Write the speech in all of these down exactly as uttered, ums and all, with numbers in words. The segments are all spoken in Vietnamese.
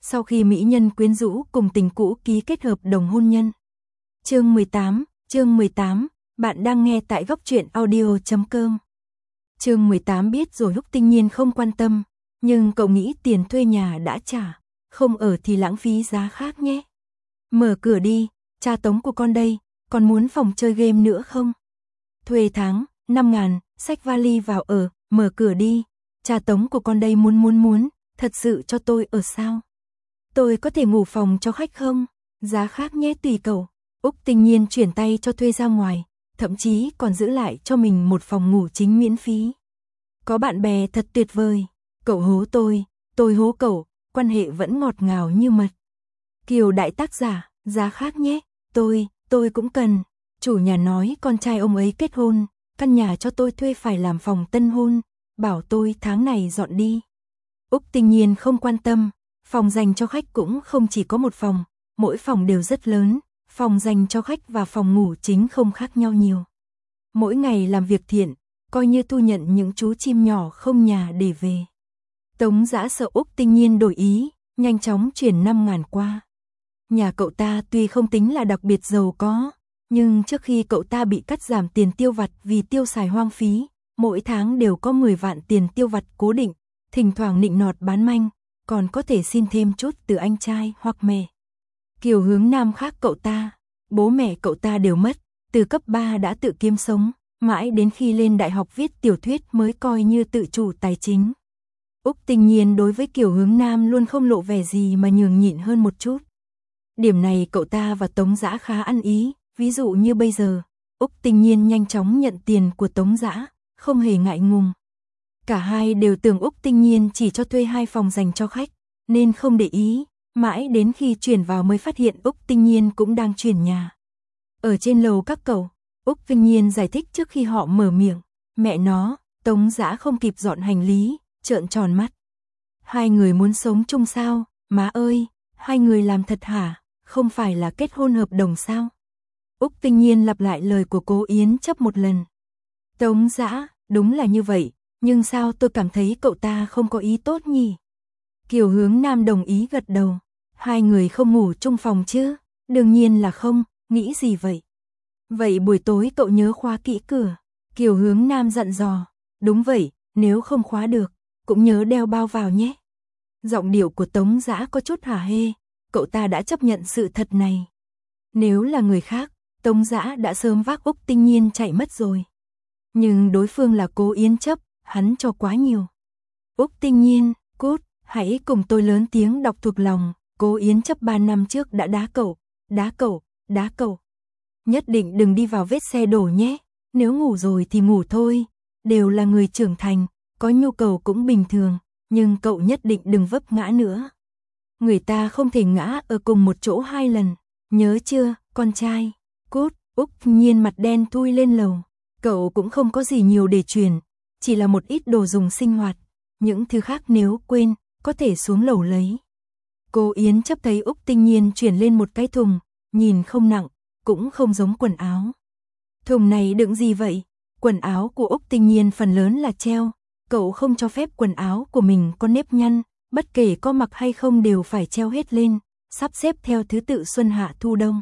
sau khi mỹ nhân quyến rũ cùng tình cũ ký kết hợp đồng hôn nhân. Chương mười tám, chương mười tám, bạn đang nghe tại góc truyện audio chấm com. Chương mười tám biết rồi Úc Tinh Nhiên không quan tâm, nhưng cậu nghĩ tiền thuê nhà đã trả, không ở thì lãng phí giá khác nhé. Mở cửa đi, cha Tống của con đây, còn muốn phòng chơi game nữa không? Thuê tháng, năm ngàn, xách vali vào ở, mở cửa đi, cha Tống của con đây muốn muốn muốn, thật sự cho tôi ở sao? Tôi có thể ngủ phòng cho khách không? Giá khác nhé tùy cậu. Úc Tinh Nhiên chuyển tay cho thuê ra ngoài, thậm chí còn giữ lại cho mình một phòng ngủ chính miễn phí. Có bạn bè thật tuyệt vời, cậu hố tôi, tôi hố cậu, quan hệ vẫn ngọt ngào như mật. Kiều đại tác giả, giá khác nhé, tôi, tôi cũng cần. Chủ nhà nói con trai ông ấy kết hôn, căn nhà cho tôi thuê phải làm phòng tân hôn, bảo tôi tháng này dọn đi. Úc Tinh Nhiên không quan tâm, phòng dành cho khách cũng không chỉ có một phòng, mỗi phòng đều rất lớn, phòng dành cho khách và phòng ngủ chính không khác nhau nhiều. Mỗi ngày làm việc thiện, coi như thu nhận những chú chim nhỏ không nhà để về. Tống Dã sợ Úc Tinh Nhiên đổi ý, nhanh chóng chuyển năm ngàn qua. Nhà cậu ta tuy không tính là đặc biệt giàu có, nhưng trước khi cậu ta bị cắt giảm tiền tiêu vặt vì tiêu xài hoang phí, mỗi tháng đều có mười vạn tiền tiêu vặt cố định, thỉnh thoảng nịnh nọt bán manh, còn có thể xin thêm chút từ anh trai hoặc mẹ. Kiều Hướng Nam khác cậu ta, bố mẹ cậu ta đều mất, từ cấp ba đã tự kiếm sống, mãi đến khi lên đại học viết tiểu thuyết mới coi như tự chủ tài chính. Úc Tinh Nhiên đối với Kiều Hướng Nam luôn không lộ vẻ gì mà nhường nhịn hơn một chút. Điểm này cậu ta và Tống Dã khá ăn ý, ví dụ như bây giờ, Úc Tinh Nhiên nhanh chóng nhận tiền của Tống Dã, không hề ngại ngùng. Cả hai đều tưởng Úc Tinh Nhiên chỉ cho thuê hai phòng dành cho khách, nên không để ý, mãi đến khi chuyển vào mới phát hiện Úc Tinh Nhiên cũng đang chuyển nhà. Ở trên lầu các cậu, Úc Tinh Nhiên giải thích trước khi họ mở miệng, mẹ nó, Tống Dã không kịp dọn hành lý, trợn tròn mắt. Hai người muốn sống chung sao, má ơi, hai người làm thật hả, không phải là kết hôn hợp đồng sao? Úc Tinh Nhiên lặp lại lời của Cố Yến Chấp một lần. Tống Dã, đúng là như vậy, nhưng sao tôi cảm thấy cậu ta không có ý tốt nhỉ? Kiều Hướng Nam đồng ý gật đầu. Hai người không ngủ chung phòng chứ? Đương nhiên là không, nghĩ gì vậy? Vậy buổi tối cậu nhớ khóa kỹ cửa. Kiều Hướng Nam dặn dò. Đúng vậy, nếu không khóa được, cũng nhớ đeo bao vào nhé. Giọng điệu của Tống Dã có chút hả hê, cậu ta đã chấp nhận sự thật này. Nếu là người khác, Tống Dã đã sớm vác Úc Tinh Nhiên chạy mất rồi. Nhưng đối phương là Cố Yến Chấp, hắn cho quá nhiều. Úc Tinh Nhiên, cút, hãy cùng tôi lớn tiếng đọc thuộc lòng. Cố Yến Chấp ba năm trước đã đá cậu, đá cậu, đá cậu. Nhất định đừng đi vào vết xe đổ nhé, nếu ngủ rồi thì ngủ thôi, đều là người trưởng thành, có nhu cầu cũng bình thường, nhưng cậu nhất định đừng vấp ngã nữa. Người ta không thể ngã ở cùng một chỗ hai lần, nhớ chưa, con trai, cút. Úc Nhiên mặt đen thui lên lầu, cậu cũng không có gì nhiều để truyền, chỉ là một ít đồ dùng sinh hoạt, những thứ khác nếu quên, có thể xuống lầu lấy. Cô Yến Chấp thấy Úc Tinh Nhiên chuyển lên một cái thùng, nhìn không nặng, cũng không giống quần áo. Thùng này đựng gì vậy? Quần áo của Úc Tinh Nhiên phần lớn là treo, cậu không cho phép quần áo của mình có nếp nhăn, bất kể có mặc hay không đều phải treo hết lên, sắp xếp theo thứ tự xuân hạ thu đông.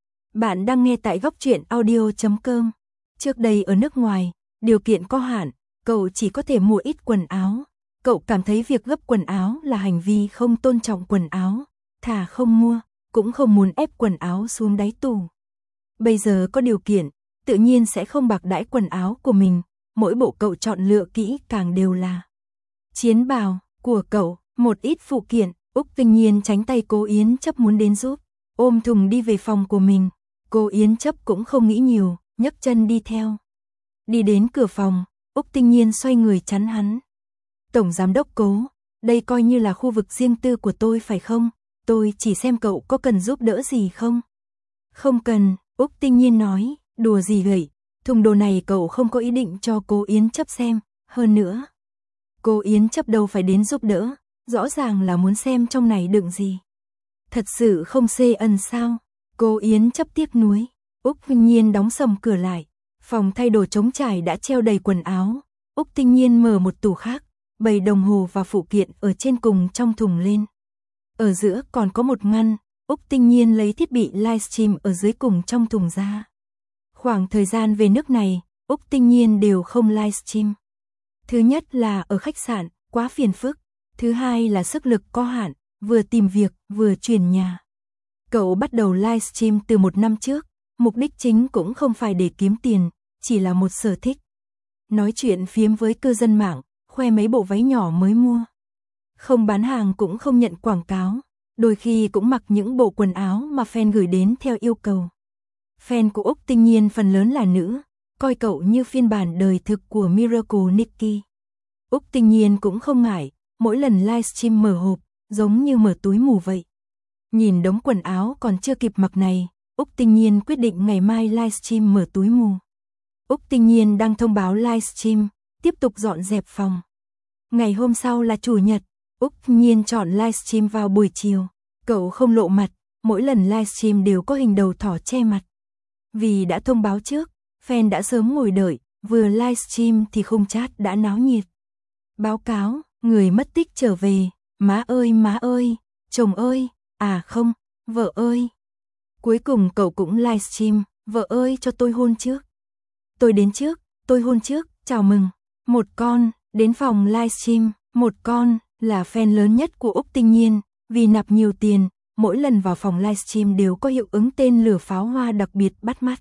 Bạn đang nghe tại góc truyện audio chấm com. Trước đây ở nước ngoài, điều kiện có hạn, cậu chỉ có thể mua ít quần áo. Cậu cảm thấy việc gấp quần áo là hành vi không tôn trọng quần áo, thà không mua, cũng không muốn ép quần áo xuống đáy tủ. Bây giờ có điều kiện, tự nhiên sẽ không bạc đãi quần áo của mình, mỗi bộ cậu chọn lựa kỹ càng đều là chiến bào của cậu, một ít phụ kiện. Úc Tinh Nhiên tránh tay Cố Yến Chấp muốn đến giúp, ôm thùng đi về phòng của mình. Cố Yến Chấp cũng không nghĩ nhiều, nhấc chân đi theo. Đi đến cửa phòng, Úc Tinh Nhiên xoay người chắn hắn. Tổng giám đốc Cố, đây coi như là khu vực riêng tư của tôi phải không? Tôi chỉ xem cậu có cần giúp đỡ gì không? Không cần, Úc Tinh Nhiên nói, đùa gì vậy? Thùng đồ này cậu không có ý định cho Cố Yến Chấp xem, hơn nữa. Cố Yến Chấp đâu phải đến giúp đỡ, rõ ràng là muốn xem trong này đựng gì. Thật sự không xê ân sao? Cố Yến Chấp tiếc nuối. Úc Tinh Nhiên đóng sầm cửa lại, phòng thay đồ trống trải đã treo đầy quần áo. Úc Tinh Nhiên mở một tủ khác, bày đồng hồ và phụ kiện ở trên cùng trong thùng lên. Ở giữa còn có một ngăn, Úc Tinh Nhiên lấy thiết bị livestream ở dưới cùng trong thùng ra. Khoảng thời gian về nước này, Úc Tinh Nhiên đều không livestream. Thứ nhất là ở khách sạn, quá phiền phức. Thứ hai là sức lực có hạn, vừa tìm việc, vừa chuyển nhà. Cậu bắt đầu livestream từ một năm trước, mục đích chính cũng không phải để kiếm tiền, chỉ là một sở thích. Nói chuyện phiếm với cư dân mạng, khoe mấy bộ váy nhỏ mới mua. Không bán hàng cũng không nhận quảng cáo, đôi khi cũng mặc những bộ quần áo mà fan gửi đến theo yêu cầu. Fan của Úc Tinh Nhiên phần lớn là nữ, coi cậu như phiên bản đời thực của Miracle Nikki. Úc Tinh Nhiên cũng không ngại, mỗi lần livestream mở hộp, giống như mở túi mù vậy. Nhìn đống quần áo còn chưa kịp mặc này, Úc Tinh Nhiên quyết định ngày mai livestream mở túi mù. Úc Tinh Nhiên đăng thông báo livestream, tiếp tục dọn dẹp phòng. Ngày hôm sau là chủ nhật, Úc Tinh Nhiên chọn livestream vào buổi chiều. Cậu không lộ mặt, mỗi lần livestream đều có hình đầu thỏ che mặt. Vì đã thông báo trước, fan đã sớm ngồi đợi, vừa livestream thì khung chat đã náo nhiệt. Báo cáo, người mất tích trở về, má ơi má ơi, chồng ơi, à không, vợ ơi. Cuối cùng cậu cũng livestream, vợ ơi cho tôi hôn trước. Tôi đến trước, tôi hôn trước, chào mừng. Một con, đến phòng livestream, một con, là fan lớn nhất của Úc Tinh Nhiên, vì nạp nhiều tiền, mỗi lần vào phòng livestream đều có hiệu ứng tên lửa pháo hoa đặc biệt bắt mắt.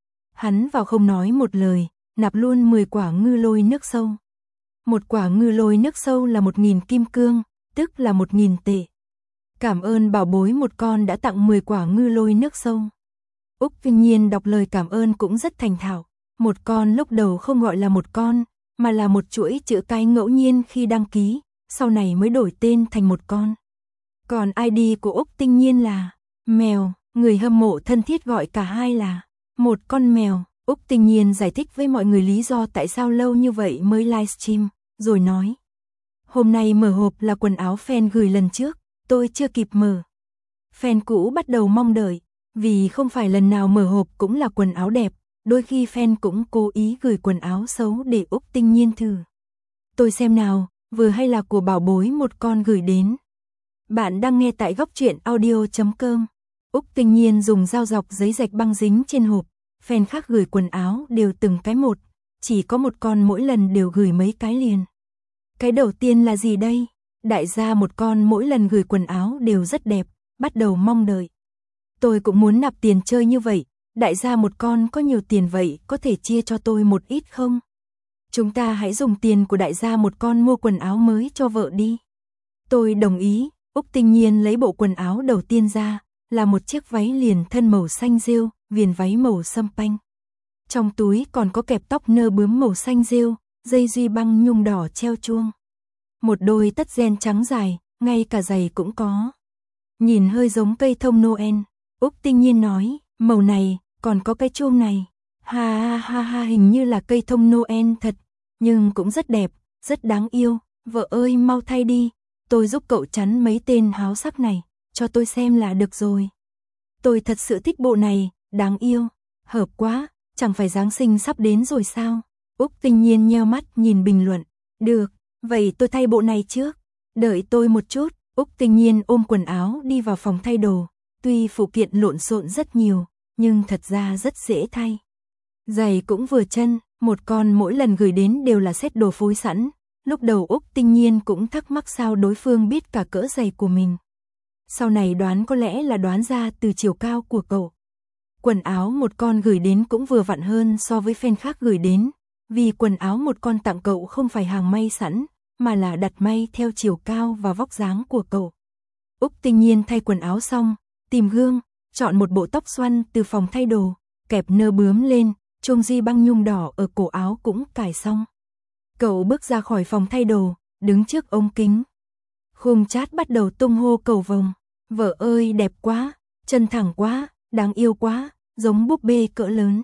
Hắn vào không nói một lời, nạp luôn mười quả ngư lôi nước sâu. Một quả ngư lôi nước sâu là một nghìn kim cương, tức là một nghìn tệ. Cảm ơn bảo bối một con đã tặng mười quả ngư lôi nước sâu. Úc Tinh Nhiên đọc lời cảm ơn cũng rất thành thạo. Một con lúc đầu không gọi là một con, mà là một chuỗi chữ cái ngẫu nhiên khi đăng ký, sau này mới đổi tên thành một con. Còn i đê của Úc Tinh Nhiên là mèo, người hâm mộ thân thiết gọi cả hai là một con mèo. Úc Tinh Nhiên giải thích với mọi người lý do tại sao lâu như vậy mới livestream, rồi nói. Hôm nay mở hộp là quần áo fan gửi lần trước, tôi chưa kịp mở. Fan cũ bắt đầu mong đợi, vì không phải lần nào mở hộp cũng là quần áo đẹp, đôi khi fan cũng cố ý gửi quần áo xấu để Úc Tinh Nhiên thử. Tôi xem nào, vừa hay là của bảo bối một con gửi đến. Bạn đang nghe tại góc truyện audio chấm com. Úc Tinh Nhiên dùng dao dọc giấy rạch băng dính trên hộp, fan khác gửi quần áo đều từng cái một, chỉ có một con mỗi lần đều gửi mấy cái liền. Cái đầu tiên là gì đây? Đại gia một con mỗi lần gửi quần áo đều rất đẹp, bắt đầu mong đợi. Tôi cũng muốn nạp tiền chơi như vậy, đại gia một con có nhiều tiền vậy có thể chia cho tôi một ít không? Chúng ta hãy dùng tiền của đại gia một con mua quần áo mới cho vợ đi. Tôi đồng ý. Úc Tinh Nhiên lấy bộ quần áo đầu tiên ra, là một chiếc váy liền thân màu xanh rêu, viền váy màu sâm panh. Trong túi còn có kẹp tóc nơ bướm màu xanh rêu, dây duy băng nhung đỏ treo chuông. Một đôi tất ren trắng dài, ngay cả giày cũng có. Nhìn hơi giống cây thông Noel, Úc Tinh Nhiên nói, màu này, còn có cái chuông này. Ha ha ha ha, hình như là cây thông Noel thật, nhưng cũng rất đẹp, rất đáng yêu. Vợ ơi mau thay đi. Tôi giúp cậu chắn mấy tên háo sắc này, cho tôi xem là được rồi. Tôi thật sự thích bộ này, đáng yêu, hợp quá, chẳng phải Giáng sinh sắp đến rồi sao? Úc Tinh Nhiên nheo mắt nhìn bình luận, được, vậy tôi thay bộ này trước, đợi tôi một chút. Úc Tinh Nhiên ôm quần áo đi vào phòng thay đồ, tuy phụ kiện lộn xộn rất nhiều, nhưng thật ra rất dễ thay. Giày cũng vừa chân, một con mỗi lần gửi đến đều là set đồ phối sẵn. Lúc đầu Úc Tinh Nhiên cũng thắc mắc sao đối phương biết cả cỡ giày của mình. Sau này đoán có lẽ là đoán ra từ chiều cao của cậu. Quần áo một con gửi đến cũng vừa vặn hơn so với fan khác gửi đến, vì quần áo một con tặng cậu không phải hàng may sẵn, mà là đặt may theo chiều cao và vóc dáng của cậu. Úc Tinh Nhiên thay quần áo xong, tìm gương, chọn một bộ tóc xoăn từ phòng thay đồ, kẹp nơ bướm lên, chuông di băng nhung đỏ ở cổ áo cũng cài xong. Cậu bước ra khỏi phòng thay đồ, đứng trước ống kính. Khung chat bắt đầu tung hô cầu vồng. Vợ ơi đẹp quá, chân thẳng quá, đáng yêu quá, giống búp bê cỡ lớn.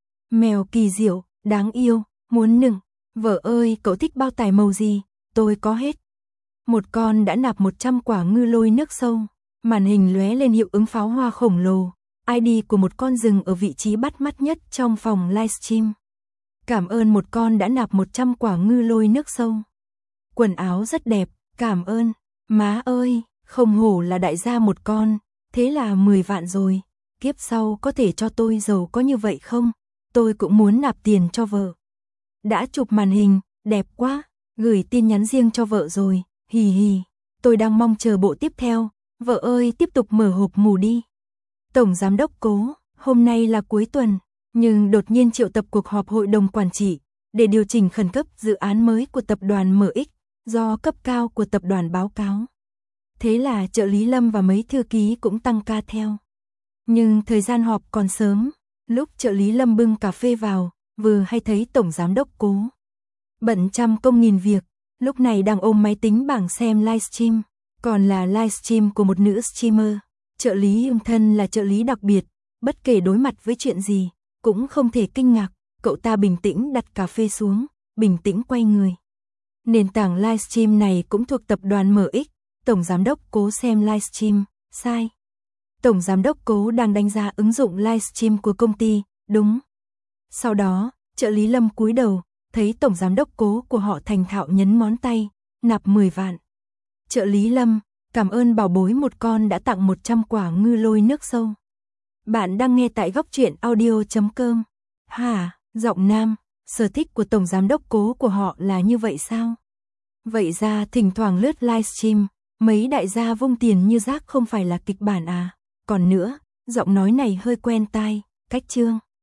Mèo kỳ diệu, đáng yêu, muốn nựng. Vợ ơi cậu thích bao tải màu gì, tôi có hết. Một con đã nạp một trăm quả ngư lôi nước sâu. Màn hình lóe lên hiệu ứng pháo hoa khổng lồ. i đê của một con rừng ở vị trí bắt mắt nhất trong phòng livestream. Cảm ơn một con đã nạp một trăm quả ngư lôi nước sâu. Quần áo rất đẹp, cảm ơn. Má ơi, Không hổ là đại gia một con, thế là mười vạn rồi, kiếp sau có thể cho tôi giàu có như vậy không? Tôi cũng muốn nạp tiền cho vợ. Đã chụp màn hình, đẹp quá, gửi tin nhắn riêng cho vợ rồi, hì hì, tôi đang mong chờ bộ tiếp theo, vợ ơi tiếp tục mở hộp mù đi. Tổng giám đốc Cố, hôm nay là cuối tuần, nhưng đột nhiên triệu tập cuộc họp hội đồng quản trị, để điều chỉnh khẩn cấp dự án mới của tập đoàn em ích, do cấp cao của tập đoàn báo cáo. Thế là trợ lý Lâm và mấy thư ký cũng tăng ca theo. Nhưng thời gian họp còn sớm, lúc trợ lý Lâm bưng cà phê vào, vừa hay thấy tổng giám đốc Cố bận trăm công nghìn việc, lúc này đang ôm máy tính bảng xem livestream, còn là livestream của một nữ streamer. Trợ lý ưng thân là trợ lý đặc biệt, bất kể đối mặt với chuyện gì, cũng không thể kinh ngạc, cậu ta bình tĩnh đặt cà phê xuống, bình tĩnh quay người. Nền tảng livestream này cũng thuộc tập đoàn em ích, tổng giám đốc Cố xem livestream, sai. Tổng giám đốc Cố đang đánh giá ứng dụng livestream của công ty, đúng. Sau đó, trợ lý Lâm cúi đầu, thấy tổng giám đốc Cố của họ thành thạo nhấn ngón tay, nạp mười vạn. Trợ lý Lâm, cảm ơn bảo bối một con đã tặng một trăm quả ngư lôi nước sâu. Bạn đang nghe tại góc truyện audio chấm com. Hả, giọng nam, sở thích của tổng giám đốc Cố của họ là như vậy sao? Vậy ra thỉnh thoảng lướt livestream, mấy đại gia vung tiền như rác không phải là kịch bản à? Còn nữa, giọng nói này hơi quen tai, cách chương.